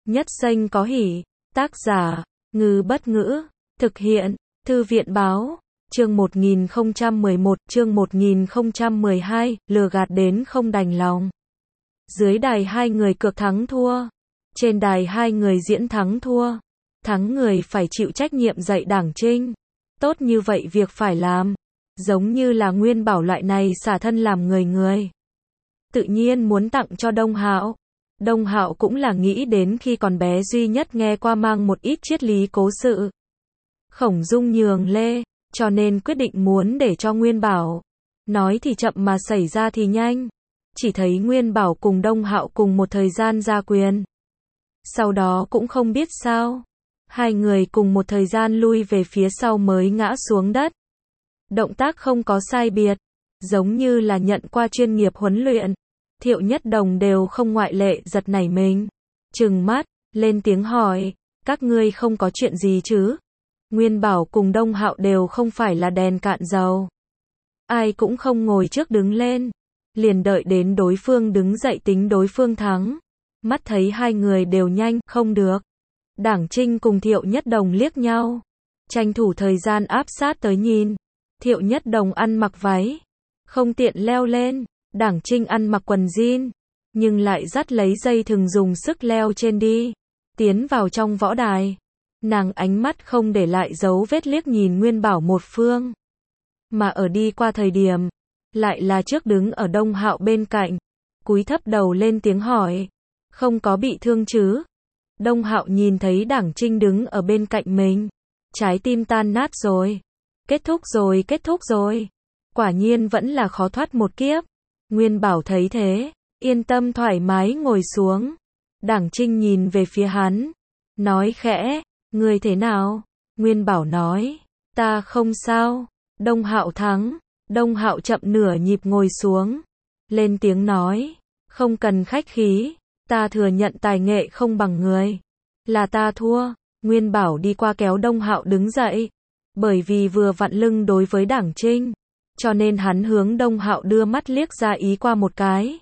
Nhất xanh có hỉ. Tác giả, Ngư Bất Ngữ. Thực hiện, Thư viện Báo. Chương 1011, chương 1012, lừa gạt đến không đành lòng. Dưới đài hai người cược thắng thua. Trên đài hai người diễn thắng thua. Thắng người phải chịu trách nhiệm dạy Đảng Trinh. Tốt như vậy việc phải làm. Giống như là Nguyên Bảo loại này xả thân làm người. Tự nhiên muốn tặng cho Đông Hạo. Đông Hạo cũng là nghĩ đến khi còn bé duy nhất nghe qua mang một ít triết lý cố sự. Khổng Dung nhường lê, cho nên quyết định muốn để cho Nguyên Bảo. Nói thì chậm mà xảy ra thì nhanh. Chỉ thấy Nguyên Bảo cùng Đông Hạo cùng một thời gian ra quyền. Sau đó cũng không biết sao. Hai người cùng một thời gian lui về phía sau mới ngã xuống đất. Động tác không có sai biệt. Giống như là nhận qua chuyên nghiệp huấn luyện. Thiệu Nhất Đồng đều không ngoại lệ giật nảy mình. Trừng mắt, lên tiếng hỏi. Các ngươi không có chuyện gì chứ? Nguyên Bảo cùng Đông Hạo đều không phải là đèn cạn dầu. Ai cũng không ngồi trước đứng lên. Liền đợi đến đối phương đứng dậy tính đối phương thắng. Mắt thấy hai người đều nhanh, không được. Đảng Trinh cùng Thiệu Nhất Đồng liếc nhau. Tranh thủ thời gian áp sát tới nhìn. Thiệu Nhất Đồng ăn mặc váy. Không tiện leo lên. Đảng Trinh ăn mặc quần jean. Nhưng lại dắt lấy dây thừng dùng sức leo trên đi. Tiến vào trong võ đài. Nàng ánh mắt không để lại dấu vết liếc nhìn Nguyên Bảo một phương. Mà ở đi qua thời điểm. Lại là trước đứng ở Đông Hạo bên cạnh. Cúi thấp đầu lên tiếng hỏi. Không có bị thương chứ? Đông Hạo nhìn thấy Đảng Trinh đứng ở bên cạnh mình. Trái tim tan nát rồi. Kết thúc rồi. Quả nhiên vẫn là khó thoát một kiếp. Nguyên Bảo thấy thế. Yên tâm thoải mái ngồi xuống. Đảng Trinh nhìn về phía hắn. Nói khẽ. Ngươi thế nào? Nguyên Bảo nói. Ta không sao. Đông Hạo thắng. Đông Hạo chậm nửa nhịp ngồi xuống. Lên tiếng nói. Không cần khách khí. Ta thừa nhận tài nghệ không bằng người. Là ta thua. Nguyên Bảo đi qua kéo Đông Hạo đứng dậy. Bởi vì vừa vặn lưng đối với Đảng Trinh. Cho nên hắn hướng Đông Hạo đưa mắt liếc ra ý qua một cái.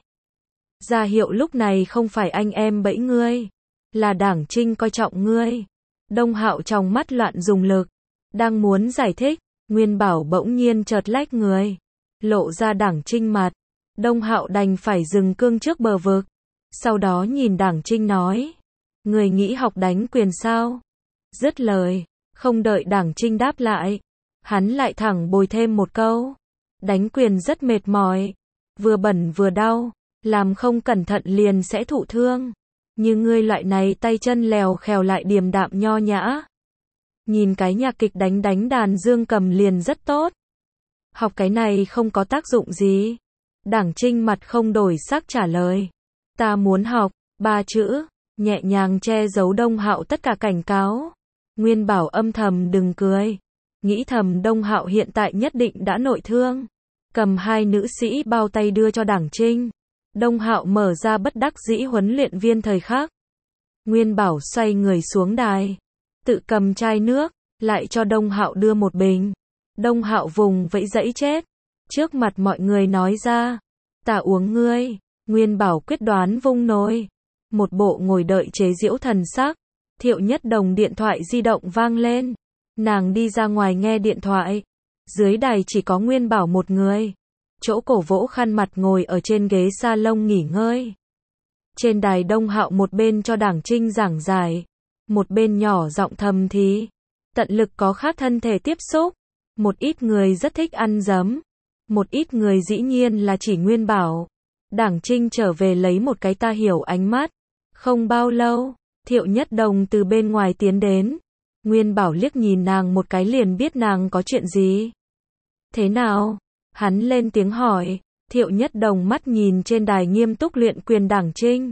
Ra hiệu lúc này không phải anh em bẫy ngươi. Là Đảng Trinh coi trọng ngươi. Đông Hạo trong mắt loạn dùng lực. Đang muốn giải thích. Nguyên Bảo bỗng nhiên chợt lách người. Lộ ra Đảng Trinh mặt. Đông Hạo đành phải dừng cương trước bờ vực. Sau đó nhìn Đảng Trinh nói. Người nghĩ học đánh quyền sao? Dứt lời. Không đợi Đảng Trinh đáp lại. Hắn lại thẳng bồi thêm một câu. Đánh quyền rất mệt mỏi. Vừa bẩn vừa đau. Làm không cẩn thận liền sẽ thụ thương. Như ngươi loại này tay chân lèo khèo lại điềm đạm nho nhã. Nhìn cái nhạc kịch đánh đàn dương cầm liền rất tốt. Học cái này không có tác dụng gì. Đảng Trinh mặt không đổi sắc trả lời. Ta muốn học, 3 chữ, nhẹ nhàng che giấu Đông Hạo tất cả cảnh cáo. Nguyên Bảo âm thầm đừng cười. Nghĩ thầm Đông Hạo hiện tại nhất định đã nội thương. Cầm hai nữ sĩ bao tay đưa cho Đảng Trinh. Đông Hạo mở ra bất đắc dĩ huấn luyện viên thời khắc. Nguyên Bảo xoay người xuống đài. Tự cầm chai nước, lại cho Đông Hạo đưa một bình. Đông Hạo vùng vẫy dẫy chết. Trước mặt mọi người nói ra. Ta uống ngươi. Nguyên Bảo quyết đoán vung nồi. Một bộ ngồi đợi chế giễu thần sắc. Thiệu Nhất Đồng điện thoại di động vang lên. Nàng đi ra ngoài nghe điện thoại. Dưới đài chỉ có Nguyên Bảo một người. Chỗ cổ vỗ khăn mặt ngồi ở trên ghế salon nghỉ ngơi. Trên đài Đông Hạo một bên cho Đảng Trinh giảng giải. Một bên nhỏ giọng thầm thì. Tận lực có khác thân thể tiếp xúc. Một ít người rất thích ăn giấm. Một ít người dĩ nhiên là chỉ Nguyên Bảo. Đảng Trinh trở về lấy một cái ta hiểu ánh mắt. Không bao lâu, Thiệu Nhất Đồng từ bên ngoài tiến đến. Nguyên Bảo liếc nhìn nàng một cái liền biết nàng có chuyện gì. Thế nào? Hắn lên tiếng hỏi. Thiệu Nhất Đồng mắt nhìn trên đài nghiêm túc luyện quyền Đảng Trinh.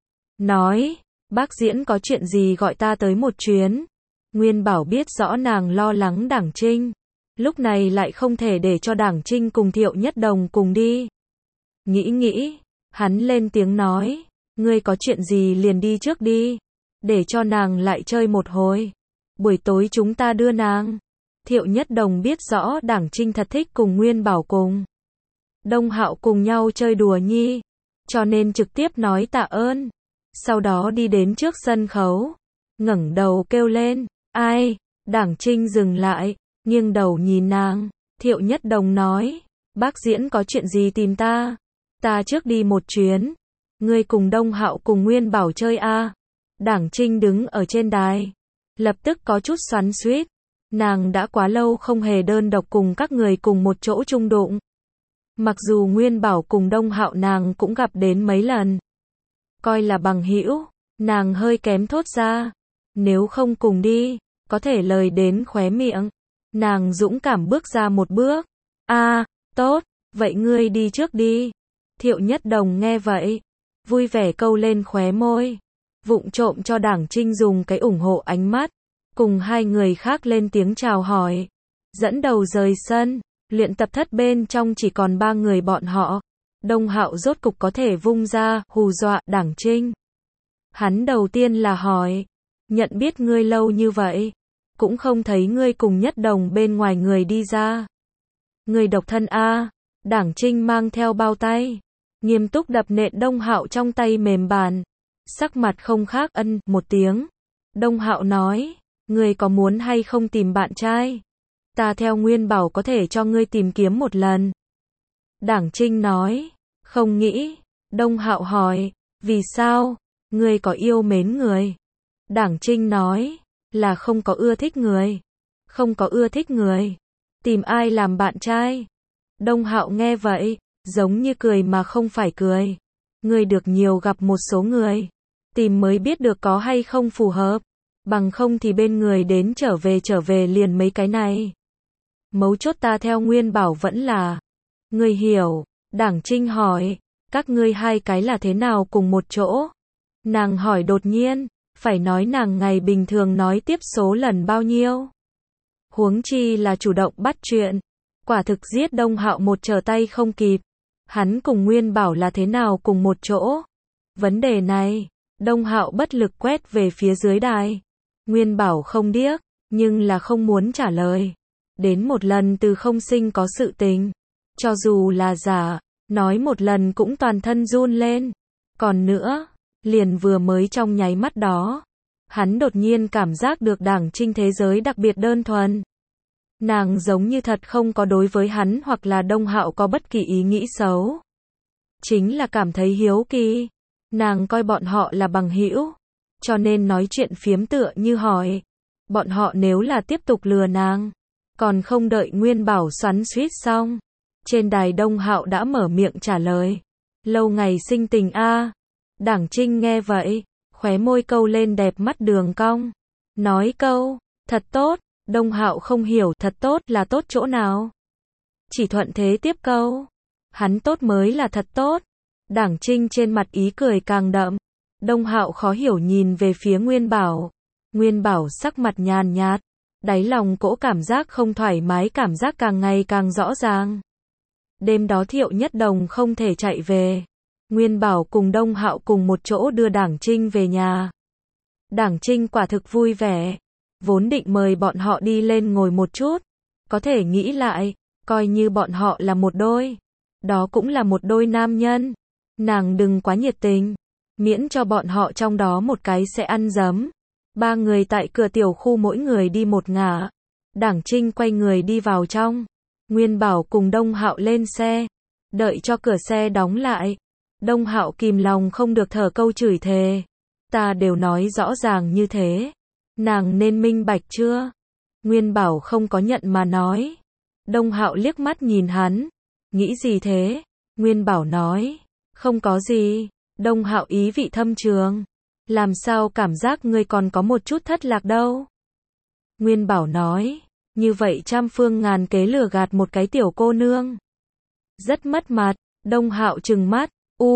Nói, bác diễn có chuyện gì gọi ta tới một chuyến. Nguyên Bảo biết rõ nàng lo lắng Đảng Trinh. Lúc này lại không thể để cho Đảng Trinh cùng Thiệu Nhất Đồng cùng đi. Nghĩ, hắn lên tiếng nói. Ngươi có chuyện gì liền đi trước đi. Để cho nàng lại chơi một hồi. Buổi tối chúng ta đưa nàng. Thiệu Nhất Đồng biết rõ Đảng Trinh thật thích cùng Nguyên Bảo cùng Đông Hạo cùng nhau chơi đùa nhi. Cho nên trực tiếp nói tạ ơn. sau đó đi đến trước sân khấu, ngẩng đầu kêu lên, ai? Đảng Trinh dừng lại, nghiêng đầu nhìn nàng, Thiệu Nhất Đồng nói, bác diễn có chuyện gì tìm ta? Ta trước đi một chuyến, ngươi cùng Đông Hạo cùng Nguyên Bảo chơi a. Đảng Trinh đứng ở trên đài, lập tức có chút xoắn xuýt, nàng đã quá lâu không hề đơn độc cùng các người cùng một chỗ chung đụng. Mặc dù Nguyên Bảo cùng Đông Hạo nàng cũng gặp đến mấy lần, coi là bằng hữu, nàng hơi kém thốt ra, nếu không cùng đi, có thể lời đến khóe miệng. Nàng dũng cảm bước ra một bước, tốt, vậy ngươi đi trước đi. Thiệu Nhất Đồng nghe vậy, vui vẻ câu lên khóe môi, vụng trộm cho Đảng Trinh dùng cái ủng hộ ánh mắt, cùng hai người khác lên tiếng chào hỏi, dẫn đầu rời sân. Luyện tập thất bên trong chỉ còn 3 người bọn họ. Đông Hạo rốt cục có thể vung ra, hù dọa Đảng Trinh. Hắn đầu tiên là hỏi, nhận biết ngươi lâu như vậy, cũng không thấy ngươi cùng Nhất Đồng bên ngoài người đi ra. Ngươi độc thân a? Đảng Trinh mang theo bao tay, nghiêm túc đập nện Đông Hạo trong tay mềm bàn, sắc mặt không khác một tiếng. Đông Hạo nói, ngươi có muốn hay không tìm bạn trai? Ta theo Nguyên Bảo có thể cho ngươi tìm kiếm một lần. Đảng Trinh nói, không nghĩ. Đông Hạo hỏi, vì sao? Ngươi có yêu mến người? Đảng Trinh nói, là không có ưa thích người. Không có ưa thích người. Tìm ai làm bạn trai? Đông Hạo nghe vậy, giống như cười mà không phải cười. Ngươi được nhiều gặp một số người, tìm mới biết được có hay không phù hợp. Bằng không thì bên người đến trở về liền mấy cái này. Mấu chốt ta theo Nguyên Bảo vẫn là. Ngươi hiểu. Đảng Trinh hỏi, các ngươi hai cái là thế nào cùng một chỗ? Nàng hỏi đột nhiên, phải nói nàng ngày bình thường nói tiếp số lần bao nhiêu? Huống chi là chủ động bắt chuyện. Quả thực giết Đông Hạo một trở tay không kịp. Hắn cùng Nguyên Bảo là thế nào cùng một chỗ? Vấn đề này, Đông Hạo bất lực quét về phía dưới đài. Nguyên Bảo không điếc, nhưng là không muốn trả lời. Đến một lần từ không sinh có sự tình. Cho dù là giả, nói một lần cũng toàn thân run lên. Còn nữa, liền vừa mới trong nháy mắt đó, hắn đột nhiên cảm giác được Đảng Trinh thế giới đặc biệt đơn thuần. Nàng giống như thật không có đối với hắn hoặc là Đông Hạo có bất kỳ ý nghĩ xấu. Chính là cảm thấy hiếu kỳ. Nàng coi bọn họ là bằng hữu, cho nên nói chuyện phiếm tựa như hỏi. Bọn họ nếu là tiếp tục lừa nàng, còn không đợi Nguyên Bảo xoắn xuýt xong, trên đài Đông Hạo đã mở miệng trả lời. Lâu ngày sinh tình a. Đảng Trinh nghe vậy, khóe môi câu lên đẹp mắt đường cong. Nói câu, thật tốt. Đông Hạo không hiểu thật tốt là tốt chỗ nào. Chỉ thuận thế tiếp câu. Hắn tốt mới là thật tốt. Đảng Trinh trên mặt ý cười càng đậm. Đông Hạo khó hiểu nhìn về phía Nguyên Bảo. Nguyên Bảo sắc mặt nhàn nhạt. Đáy lòng cỗ cảm giác không thoải mái cảm giác càng ngày càng rõ ràng. Đêm đó Thiệu Nhất Đồng không thể chạy về. Nguyên Bảo cùng Đông Hạo cùng một chỗ đưa Đảng Trinh về nhà. Đảng Trinh quả thực vui vẻ. Vốn định mời bọn họ đi lên ngồi một chút. Có thể nghĩ lại, coi như bọn họ là một đôi. Đó cũng là một đôi nam nhân. Nàng đừng quá nhiệt tình. Miễn cho bọn họ trong đó một cái sẽ ăn dấm. 3 người tại cửa tiểu khu mỗi người đi một ngả. Đảng Trinh quay người đi vào trong. Nguyên Bảo cùng Đông Hạo lên xe. Đợi cho cửa xe đóng lại. Đông Hạo kìm lòng không được thở câu chửi thề. Ta đều nói rõ ràng như thế. Nàng nên minh bạch chưa? Nguyên Bảo không có nhận mà nói. Đông Hạo liếc mắt nhìn hắn. Nghĩ gì thế? Nguyên Bảo nói. Không có gì. Đông Hạo ý vị thâm trường. Làm sao cảm giác ngươi còn có một chút thất lạc đâu? Nguyên Bảo nói. Như vậy trăm phương ngàn kế lừa gạt một cái tiểu cô nương. Rất mất mặt. Đông Hạo trừng mắt.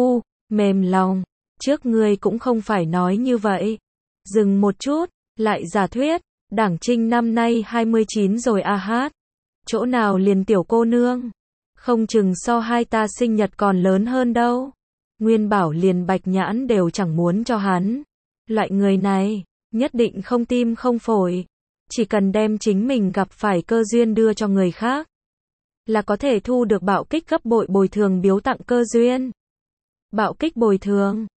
Mềm lòng. Trước ngươi cũng không phải nói như vậy. Dừng một chút. Lại giả thuyết. Đảng Trinh năm nay 29 rồi a hát. Chỗ nào liền tiểu cô nương. Không chừng so hai ta sinh nhật còn lớn hơn đâu. Nguyên Bảo liền bạch nhãn đều chẳng muốn cho hắn. Loại người này, nhất định không tim không phổi. Chỉ cần đem chính mình gặp phải cơ duyên đưa cho người khác, là có thể thu được bạo kích gấp bội bồi thường biếu tặng cơ duyên. Bạo kích bồi thường.